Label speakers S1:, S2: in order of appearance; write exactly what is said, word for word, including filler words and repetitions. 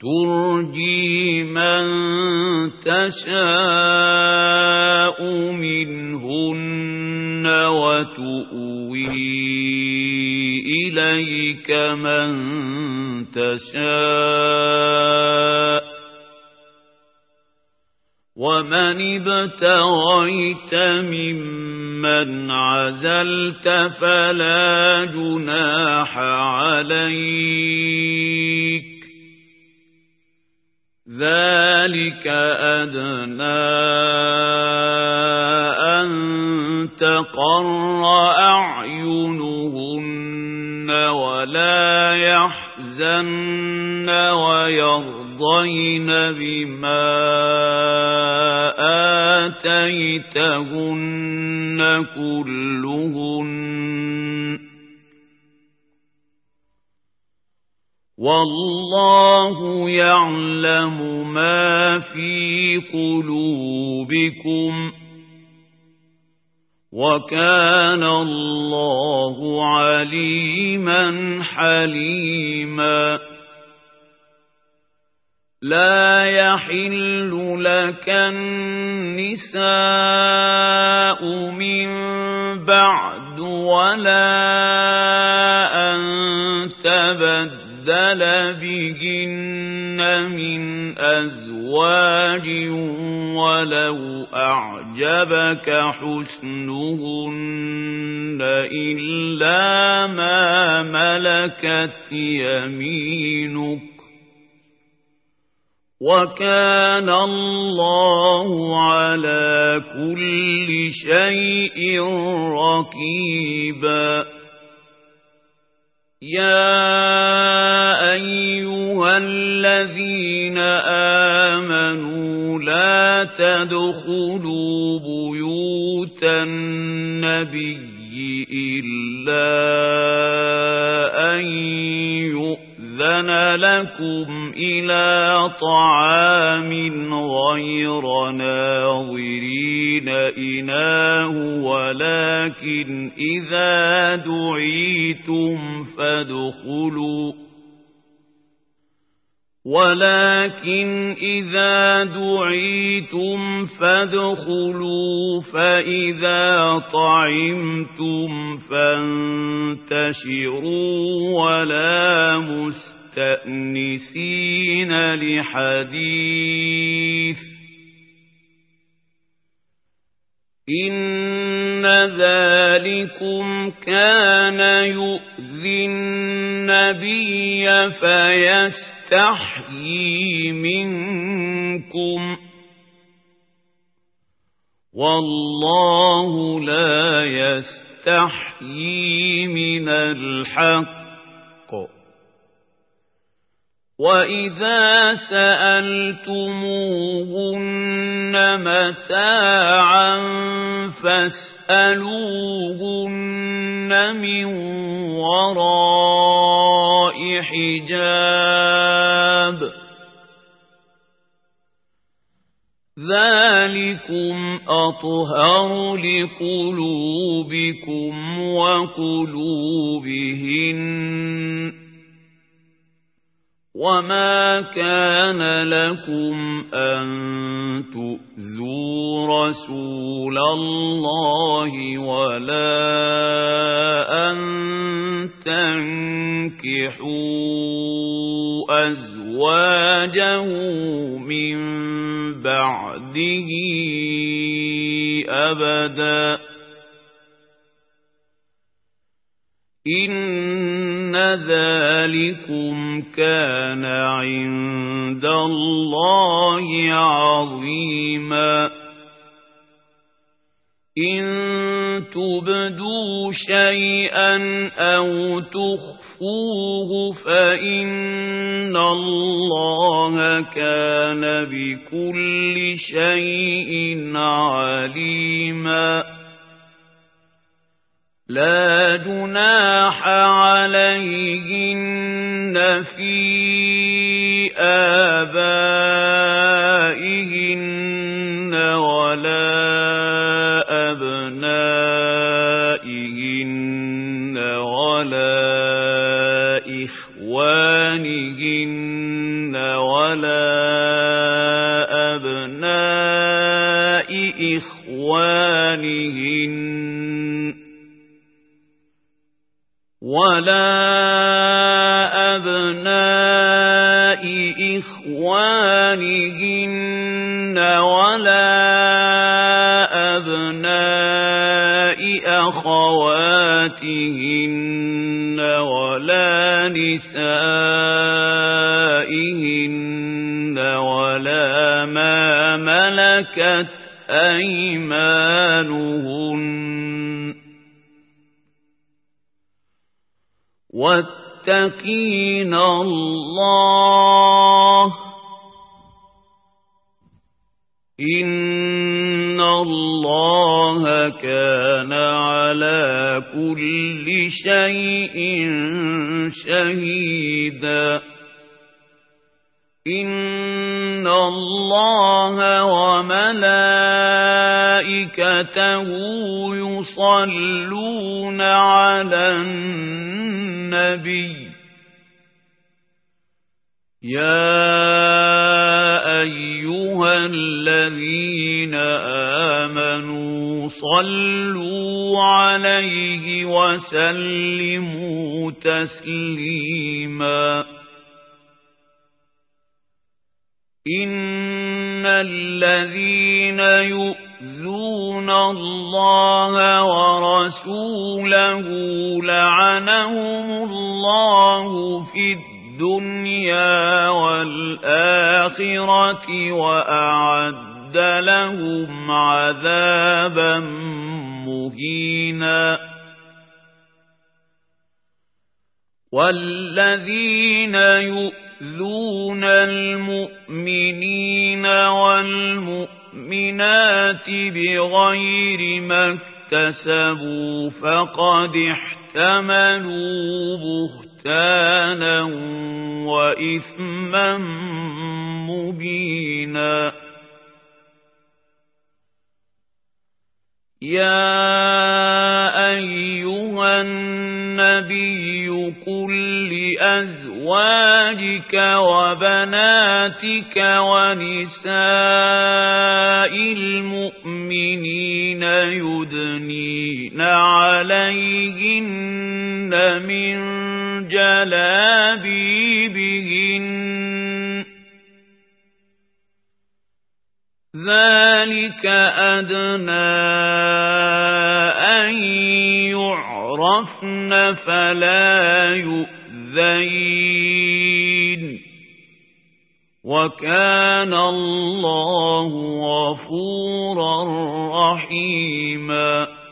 S1: ترجي من تشاء منهن وتؤوي إليك من تشاء ومن ابتغيت ممن عزلت فلا جناح عليك ذلك أدنى أن تقر أعينهن ولا يحزن ويرضين بما آتيتهن كلهن والله يعلم ما في قلوبكم وكان الله عليما حليما لا يحل لك النساء من بعد ولا أن تبدل بهن من أزواج ولو أعجبك حسنهن إلا ما ملكت يمينك وكان الله على كل شيء رقيبا يا أيها الذين آمنوا لا تدخلوا بيوت النبي إلا أن يؤذن لكم إلى طعام غير ناظرين إناه ولكن إذا دعيتم فادخلوا ولكن إذا دعيتم فادخلوا فإذا طعمتم فانتشروا ولا مستأنسين لحديث إن ذلكم كان يؤذي النبي فيستحيي منكم والله لا يستحيي من الحق وإذا سألتموهن متاعا فاسألوهن من وراء حجاب ذلكم أطهر لقلوبكم وقلوبهن وما كان لكم أن تؤذوا رسول الله ولا أن تنكحوا أزواجه من بعده أبدا إن ذلكم كان عند الله عظيما إن تبدوا شيئا أو تخفوه فإن الله كان بكل شيء عليما لا جناح عليهن في آبائهن ولا أبنائهن ولا إخوانهن ولا ولا أبناء إخوانهن ولا أبناء إخوانهن ولا أبناء أخواتهن ولا نسائهن ولا ما ملكت أيمانهن واتقين الله إن الله كان على كل شيء شهيدا إن الله وملائكته يصلون على النبي يا أيها الذين آمنوا صلوا عليه وسلموا تسليما إن الذين يؤذون الله ورسوله لعنهم الله في الدنيا والآخرة وأعد لهم عذابا مهينا والذين يؤذون المؤمنين والمؤمنات بغير ما اكتسبوا فقد احتملوا بهتانا وإثما مبينا يا أيها النبي قل لأزواجك وبناتك ونساء المؤمنين يدنين عليهن من جلابيبهن ذلك أدنى أن يعرفن فلا يؤذين وكان الله غفورا رحيما